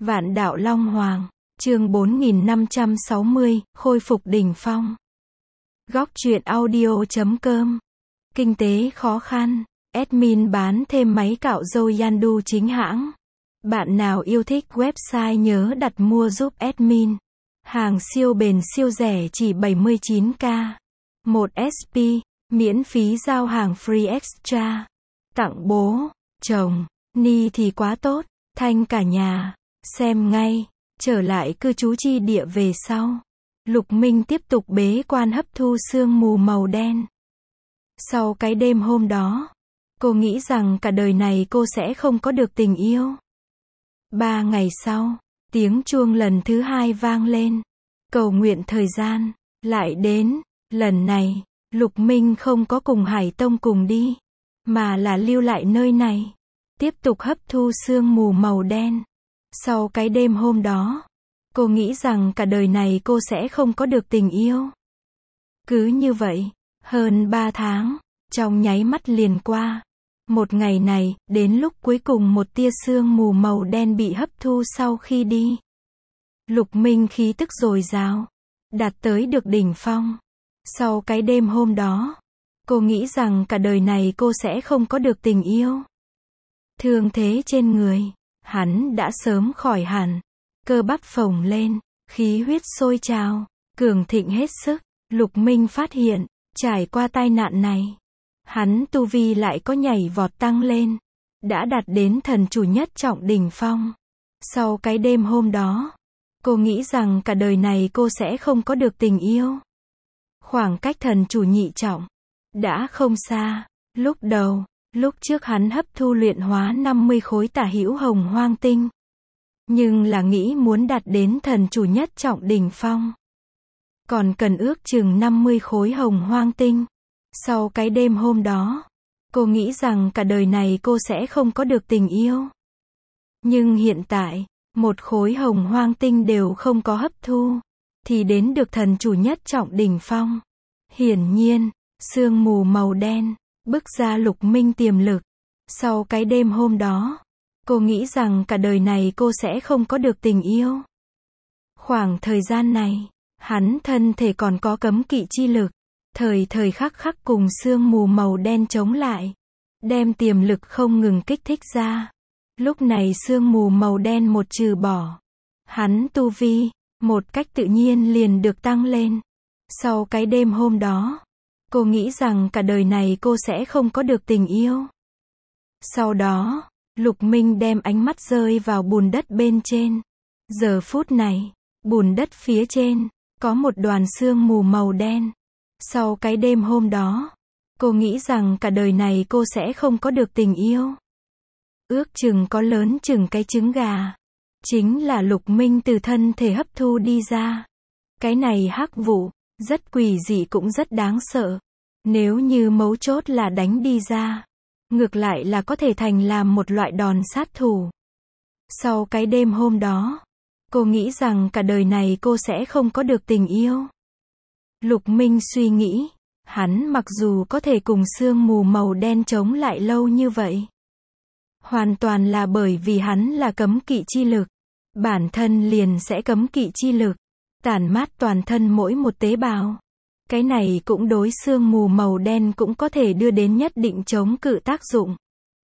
Vạn đạo Long Hoàng, chương 4560, khôi phục đỉnh phong. Góc truyện audio.com. Kinh tế khó khăn, admin bán thêm máy cạo râu Yandu chính hãng. Bạn nào yêu thích website nhớ đặt mua giúp admin. Hàng siêu bền siêu rẻ chỉ 79k. 1 SP, miễn phí giao hàng free extra. Tặng bố, chồng, ni thì quá tốt, thanh cả nhà. Xem ngay, trở lại cư trú chi địa về sau. Lục Minh tiếp tục bế quan hấp thu sương mù màu đen. Sau cái đêm hôm đó, cô nghĩ rằng cả đời này cô sẽ không có được tình yêu. 3 ngày sau, tiếng chuông lần thứ 2 vang lên. Cầu nguyện thời gian, lại đến. Lần này, Lục Minh không có cùng Hải Tông cùng đi, mà là lưu lại nơi này. Tiếp tục hấp thu sương mù màu đen. Sau cái đêm hôm đó, cô nghĩ rằng cả đời này cô sẽ không có được tình yêu. Cứ như vậy, hơn 3 tháng, trong nháy mắt liền qua. Một ngày này, đến lúc cuối cùng một tia sương mù màu đen bị hấp thu sau khi đi. Lục Minh khí tức dồi dào, đạt tới được đỉnh phong. Sau cái đêm hôm đó, cô nghĩ rằng cả đời này cô sẽ không có được tình yêu. Thương thế trên người, hắn đã sớm khỏi hẳn. Cơ bắp phồng lên, khí huyết sôi trào, cường thịnh hết sức. Lục Minh phát hiện, trải qua tai nạn này, hắn tu vi lại có nhảy vọt tăng lên, đã đạt đến thần chủ nhất trọng đỉnh phong. Sau cái đêm hôm đó, cô nghĩ rằng cả đời này cô sẽ không có được tình yêu. Khoảng cách thần chủ nhị trọng đã không xa. Lúc trước hắn hấp thu luyện hóa 50 khối tả hữu hồng hoang tinh, nhưng là nghĩ muốn đạt đến thần chủ nhất trọng đỉnh phong, còn cần ước chừng 50 khối hồng hoang tinh. Sau cái đêm hôm đó, cô nghĩ rằng cả đời này cô sẽ không có được tình yêu. Nhưng hiện tại, một khối hồng hoang tinh đều không có hấp thu, thì đến được thần chủ nhất trọng đỉnh phong. Hiển nhiên, sương mù màu đen bức ra Lục Minh tiềm lực. Sau cái đêm hôm đó, cô nghĩ rằng cả đời này cô sẽ không có được tình yêu. Khoảng thời gian này, hắn thân thể còn có cấm kỵ chi lực, thời khắc khắc cùng sương mù màu đen chống lại, đem tiềm lực không ngừng kích thích ra. Lúc này sương mù màu đen một trừ bỏ, hắn tu vi, một cách tự nhiên liền được tăng lên. Sau cái đêm hôm đó, cô nghĩ rằng cả đời này cô sẽ không có được tình yêu. Sau đó, Lục Minh đem ánh mắt rơi vào bùn đất bên trên. Giờ phút này, bùn đất phía trên, có một đoàn sương mù màu đen. Sau cái đêm hôm đó, cô nghĩ rằng cả đời này cô sẽ không có được tình yêu. Ước chừng có lớn chừng cái trứng gà. Chính là Lục Minh từ thân thể hấp thu đi ra. Cái này hắc vụ, rất quỷ dị cũng rất đáng sợ. Nếu như mấu chốt là đánh đi ra, ngược lại là có thể thành làm một loại đòn sát thủ. Sau cái đêm hôm đó, cô nghĩ rằng cả đời này cô sẽ không có được tình yêu. Lục Minh suy nghĩ, hắn mặc dù có thể cùng sương mù màu đen chống lại lâu như vậy, hoàn toàn là bởi vì hắn là cấm kỵ chi lực. Bản thân liền sẽ cấm kỵ chi lực, tản mát toàn thân mỗi một tế bào. Cái này cũng đối sương mù màu đen cũng có thể đưa đến nhất định chống cự tác dụng.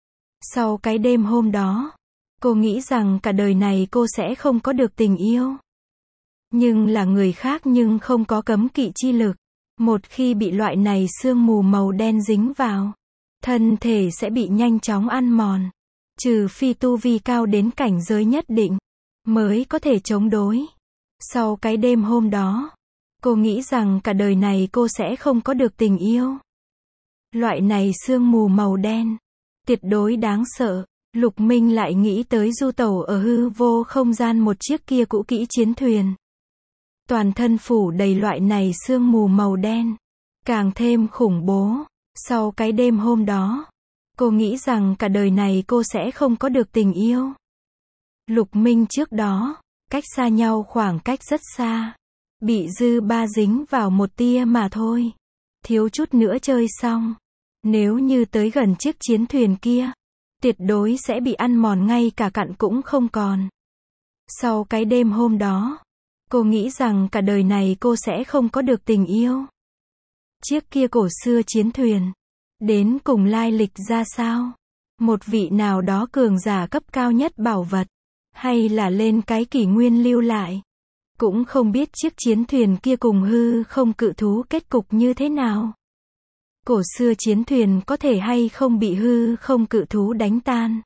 Sau cái đêm hôm đó, cô nghĩ rằng cả đời này cô sẽ không có được tình yêu. Nhưng là người khác nhưng không có cấm kỵ chi lực. Một khi bị loại này sương mù màu đen dính vào, thân thể sẽ bị nhanh chóng ăn mòn. Trừ phi tu vi cao đến cảnh giới nhất định, mới có thể chống đối. Sau cái đêm hôm đó, cô nghĩ rằng cả đời này cô sẽ không có được tình yêu. Loại này sương mù màu đen, tuyệt đối đáng sợ. Lục Minh lại nghĩ tới du tẩu ở hư vô không gian một chiếc kia cũ kỹ chiến thuyền. Toàn thân phủ đầy loại này sương mù màu đen, càng thêm khủng bố. Sau cái đêm hôm đó, cô nghĩ rằng cả đời này cô sẽ không có được tình yêu. Lục Minh trước đó, cách xa nhau khoảng cách rất xa, bị dư ba dính vào một tia mà thôi, thiếu chút nữa chơi xong. Nếu như tới gần chiếc chiến thuyền kia, tuyệt đối sẽ bị ăn mòn ngay cả cặn cũng không còn. Sau cái đêm hôm đó, cô nghĩ rằng cả đời này cô sẽ không có được tình yêu. Chiếc kia cổ xưa chiến thuyền, đến cùng lai lịch ra sao? Một vị nào đó cường giả cấp cao nhất bảo vật, hay là lên cái kỷ nguyên lưu lại? Cũng không biết chiếc chiến thuyền kia cùng hư không cự thú kết cục như thế nào. Cổ xưa chiến thuyền có thể hay không bị hư không cự thú đánh tan.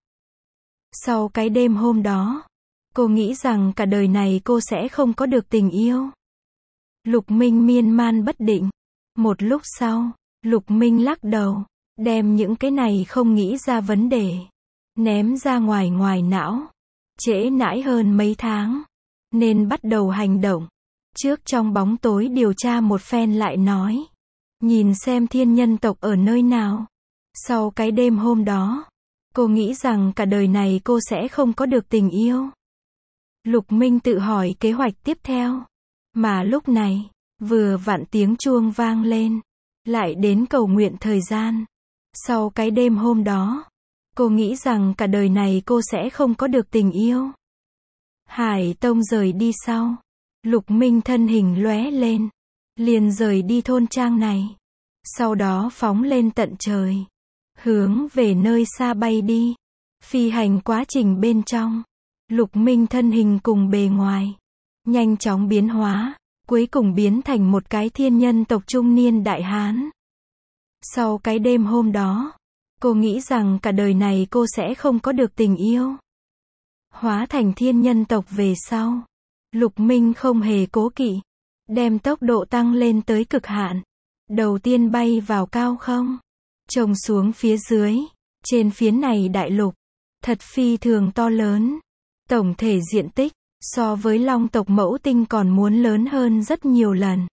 Sau cái đêm hôm đó, cô nghĩ rằng cả đời này cô sẽ không có được tình yêu. Lục Minh miên man bất định. Một lúc sau, Lục Minh lắc đầu, đem những cái này không nghĩ ra vấn đề, ném ra ngoài não. Trễ nãi hơn mấy tháng, nên bắt đầu hành động. Trước trong bóng tối điều tra một phen lại nói, nhìn xem thiên nhân tộc ở nơi nào. Sau cái đêm hôm đó, cô nghĩ rằng cả đời này cô sẽ không có được tình yêu. Lục Minh tự hỏi kế hoạch tiếp theo. Mà lúc này, vừa vặn tiếng chuông vang lên, lại đến cầu nguyện thời gian. Sau cái đêm hôm đó, cô nghĩ rằng cả đời này cô sẽ không có được tình yêu. Hải Tông rời đi sau, Lục Minh thân hình lóe lên, liền rời đi thôn trang này. Sau đó phóng lên tận trời, hướng về nơi xa bay đi. Phi hành quá trình bên trong, Lục Minh thân hình cùng bề ngoài nhanh chóng biến hóa, cuối cùng biến thành một cái thiên nhân tộc trung niên đại hán. Sau cái đêm hôm đó, cô nghĩ rằng cả đời này cô sẽ không có được tình yêu. Hóa thành thiên nhân tộc về sau, Lục Minh không hề cố kỵ, đem tốc độ tăng lên tới cực hạn. Đầu tiên bay vào cao không, trông xuống phía dưới, trên phiến này đại lục, thật phi thường to lớn. Tổng thể diện tích, so với Long tộc Mẫu Tinh còn muốn lớn hơn rất nhiều lần.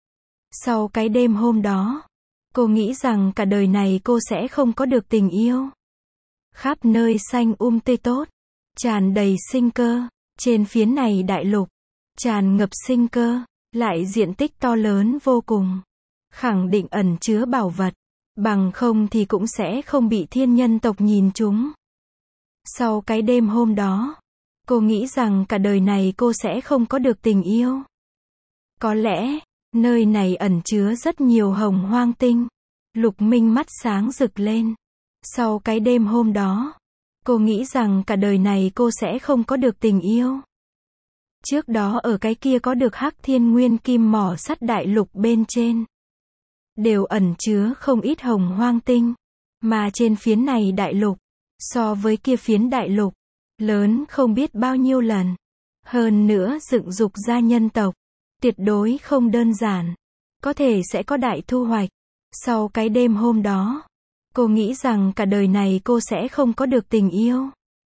Sau cái đêm hôm đó, cô nghĩ rằng cả đời này cô sẽ không có được tình yêu. Khắp nơi xanh tươi tốt, tràn đầy sinh cơ, trên phiến này đại lục, tràn ngập sinh cơ, lại diện tích to lớn vô cùng. Khẳng định ẩn chứa bảo vật, bằng không thì cũng sẽ không bị thiên nhân tộc nhìn trúng. Sau cái đêm hôm đó, cô nghĩ rằng cả đời này cô sẽ không có được tình yêu. Có lẽ, nơi này ẩn chứa rất nhiều hồng hoang tinh. Lục Minh mắt sáng rực lên. Sau cái đêm hôm đó, cô nghĩ rằng cả đời này cô sẽ không có được tình yêu. Trước đó ở cái kia có được Hắc Thiên Nguyên Kim mỏ sắt đại lục bên trên, đều ẩn chứa không ít hồng hoang tinh. Mà trên phiến này đại lục, so với kia phiến đại lục, lớn không biết bao nhiêu lần. Hơn nữa dựng dục ra nhân tộc, tuyệt đối không đơn giản. Có thể sẽ có đại thu hoạch. Sau cái đêm hôm đó, cô nghĩ rằng cả đời này cô sẽ không có được tình yêu.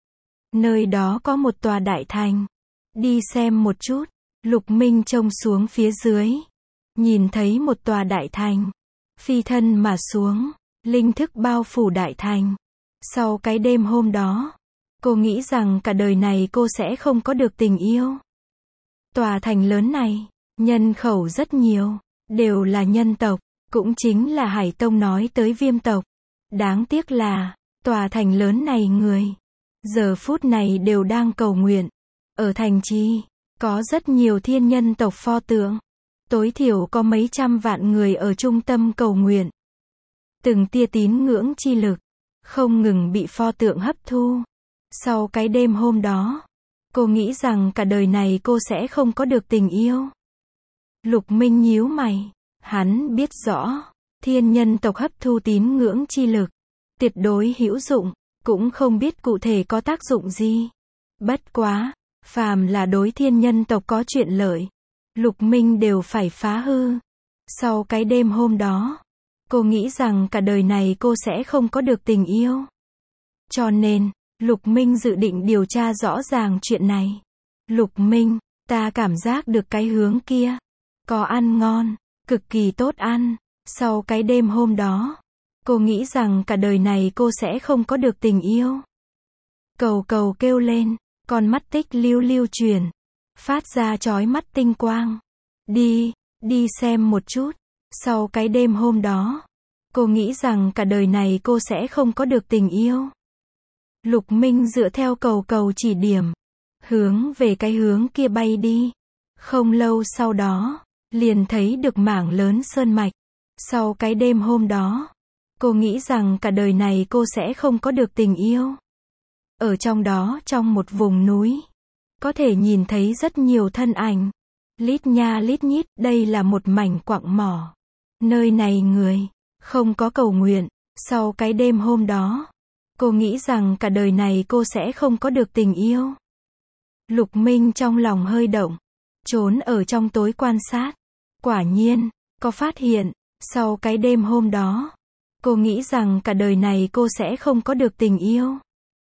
Nơi đó có một tòa đại thành. Đi xem một chút. Lục Minh trông xuống phía dưới, nhìn thấy một tòa đại thành. Phi thân mà xuống, linh thức bao phủ đại thành. Sau cái đêm hôm đó, cô nghĩ rằng cả đời này cô sẽ không có được tình yêu. Tòa thành lớn này, nhân khẩu rất nhiều, đều là nhân tộc, cũng chính là Hải Tông nói tới Viêm tộc. Đáng tiếc là, tòa thành lớn này người, giờ phút này đều đang cầu nguyện. Ở thành trì, có rất nhiều thiên nhân tộc pho tượng. Tối thiểu có mấy trăm vạn người ở trung tâm cầu nguyện. Từng tia tín ngưỡng chi lực, không ngừng bị pho tượng hấp thu. Sau cái đêm hôm đó, cô nghĩ rằng cả đời này cô sẽ không có được tình yêu. Lục Minh nhíu mày, hắn biết rõ, thiên nhân tộc hấp thu tín ngưỡng chi lực, tuyệt đối hữu dụng, cũng không biết cụ thể có tác dụng gì. Bất quá, phàm là đối thiên nhân tộc có chuyện lợi, Lục Minh đều phải phá hư. Sau cái đêm hôm đó, cô nghĩ rằng cả đời này cô sẽ không có được tình yêu. Cho nên, Lục Minh dự định điều tra rõ ràng chuyện này. Lục Minh, ta cảm giác được cái hướng kia có ăn ngon, cực kỳ tốt ăn. Sau cái đêm hôm đó, cô nghĩ rằng cả đời này cô sẽ không có được tình yêu. Cầu cầu kêu lên, con mắt tích lưu lưu chuyển, phát ra chói mắt tinh quang. Đi xem một chút. Sau cái đêm hôm đó, cô nghĩ rằng cả đời này cô sẽ không có được tình yêu. Lục Minh dựa theo cầu cầu chỉ điểm, hướng về cái hướng kia bay đi. Không lâu sau đó, liền thấy được mảng lớn sơn mạch. Sau cái đêm hôm đó, cô nghĩ rằng cả đời này cô sẽ không có được tình yêu. Ở trong đó, trong một vùng núi, có thể nhìn thấy rất nhiều thân ảnh. Lít nha lít nhít, đây là một mảnh quặng mỏ. Nơi này người không có cầu nguyện. Sau cái đêm hôm đó, cô nghĩ rằng cả đời này cô sẽ không có được tình yêu. Lục Minh trong lòng hơi động, trốn ở trong tối quan sát. Quả nhiên, có phát hiện, sau cái đêm hôm đó, cô nghĩ rằng cả đời này cô sẽ không có được tình yêu.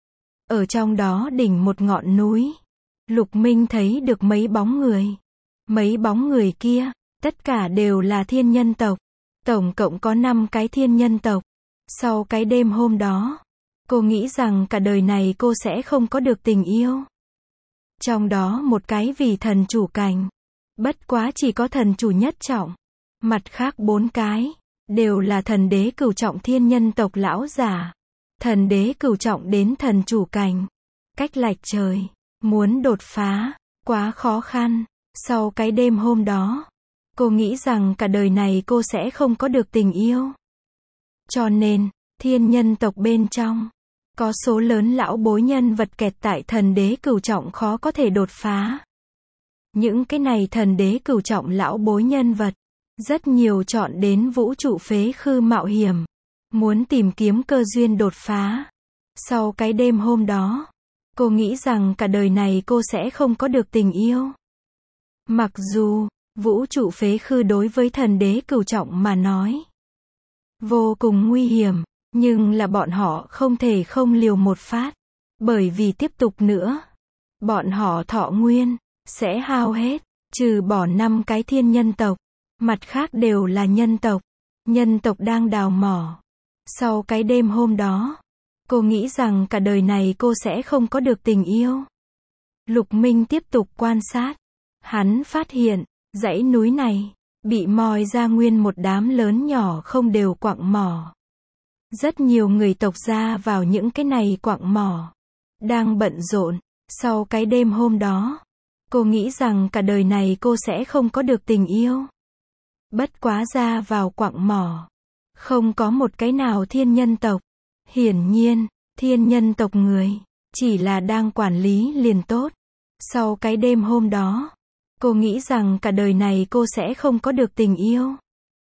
Ở trong đó đỉnh một ngọn núi, Lục Minh thấy được mấy bóng người. Mấy bóng người kia, tất cả đều là thiên nhân tộc. Tổng cộng có 5 cái thiên nhân tộc. Sau cái đêm hôm đó, cô nghĩ rằng cả đời này cô sẽ không có được tình yêu. Trong đó một cái vì thần chủ cảnh. Bất quá chỉ có thần chủ nhất trọng. Mặt khác 4 cái, đều là thần đế cửu trọng thiên nhân tộc lão giả. Thần đế cửu trọng đến thần chủ cảnh. Cách lệch trời, muốn đột phá, quá khó khăn. Sau cái đêm hôm đó, cô nghĩ rằng cả đời này cô sẽ không có được tình yêu. Cho nên, thiên nhân tộc bên trong, có số lớn lão bối nhân vật kẹt tại thần đế cửu trọng khó có thể đột phá. Những cái này thần đế cửu trọng lão bối nhân vật, rất nhiều chọn đến vũ trụ phế khư mạo hiểm, muốn tìm kiếm cơ duyên đột phá. Sau cái đêm hôm đó, cô nghĩ rằng cả đời này cô sẽ không có được tình yêu. Mặc dù, vũ trụ phế khư đối với thần đế cửu trọng mà nói vô cùng nguy hiểm, nhưng là bọn họ không thể không liều một phát. Bởi vì tiếp tục nữa, bọn họ thọ nguyên sẽ hao hết, trừ bỏ 5 cái thiên nhân tộc, mặt khác đều là nhân tộc. Nhân tộc đang đào mỏ. Sau cái đêm hôm đó, cô nghĩ rằng cả đời này cô sẽ không có được tình yêu. Lục Minh tiếp tục quan sát. Hắn phát hiện, dãy núi này, bị moi ra nguyên một đám lớn nhỏ không đều quặng mỏ. Rất nhiều người tộc ra vào những cái này quặng mỏ, đang bận rộn. Sau cái đêm hôm đó, cô nghĩ rằng cả đời này cô sẽ không có được tình yêu. Bất quá ra vào quặng mỏ, không có một cái nào thiên nhân tộc. Hiển nhiên, thiên nhân tộc người, chỉ là đang quản lý liền tốt. Sau cái đêm hôm đó, cô nghĩ rằng cả đời này cô sẽ không có được tình yêu.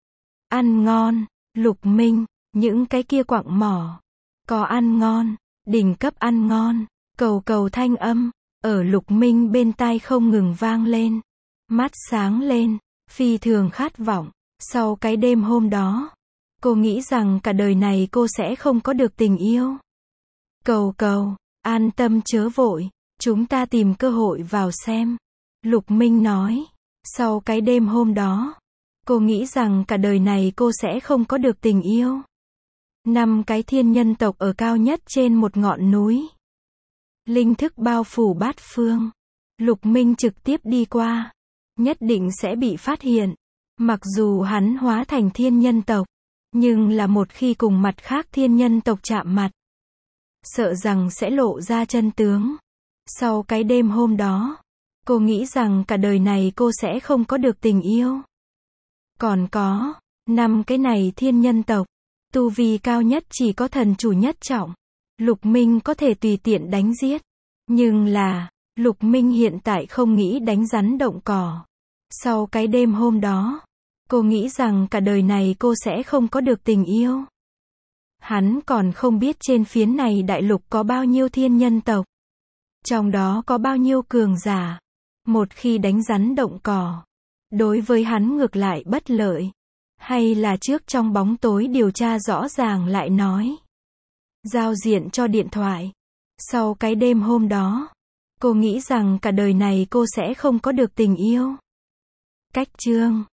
Ăn ngon, Lục Minh, những cái kia quặng mỏ, có ăn ngon, đỉnh cấp ăn ngon, cầu cầu thanh âm, ở Lục Minh bên tai không ngừng vang lên. Mắt sáng lên, phi thường khát vọng. Sau cái đêm hôm đó, cô nghĩ rằng cả đời này cô sẽ không có được tình yêu. Cầu cầu, an tâm chớ vội, chúng ta tìm cơ hội vào xem. Lục Minh nói. Sau cái đêm hôm đó, cô nghĩ rằng cả đời này cô sẽ không có được tình yêu. 5 cái thiên nhân tộc ở cao nhất trên một ngọn núi. Linh thức bao phủ bát phương. Lục Minh trực tiếp đi qua, nhất định sẽ bị phát hiện. Mặc dù hắn hóa thành thiên nhân tộc, nhưng là một khi cùng mặt khác thiên nhân tộc chạm mặt, sợ rằng sẽ lộ ra chân tướng. Sau cái đêm hôm đó, cô nghĩ rằng cả đời này cô sẽ không có được tình yêu. Còn có 5 cái này thiên nhân tộc, tu vi cao nhất chỉ có thần chủ nhất trọng. Lục Minh có thể tùy tiện đánh giết, nhưng là Lục Minh hiện tại không nghĩ đánh rắn động cỏ. Sau cái đêm hôm đó, cô nghĩ rằng cả đời này cô sẽ không có được tình yêu. Hắn còn không biết trên phiến này đại lục có bao nhiêu thiên nhân tộc, trong đó có bao nhiêu cường giả. Một khi đánh rắn động cỏ, đối với hắn ngược lại bất lợi. Hay là trước trong bóng tối điều tra rõ ràng lại nói. Giao diện cho điện thoại. Sau cái đêm hôm đó, cô nghĩ rằng cả đời này cô sẽ không có được tình yêu. Cách chương